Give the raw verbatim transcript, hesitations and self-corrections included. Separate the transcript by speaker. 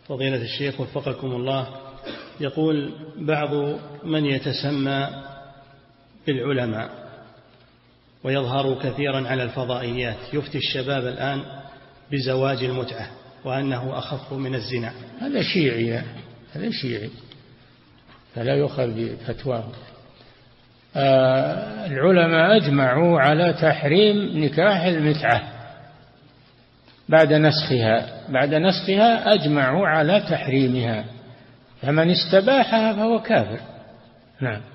Speaker 1: فضيلة الشيخ وفقكم الله، يقول بعض من يتسمى بالعلماء ويظهر كثيرا على الفضائيات يفتي الشباب الآن بزواج المتعة وأنه أخف من الزنا.
Speaker 2: هذا شيعي، هذا شيعي فلا يؤخذ بفتواه. آه العلماء أجمعوا على تحريم نكاح المتعة بعد نسخها، بعد نسخها أجمعوا على تحريمها، فمن استباحها فهو كافر. نعم.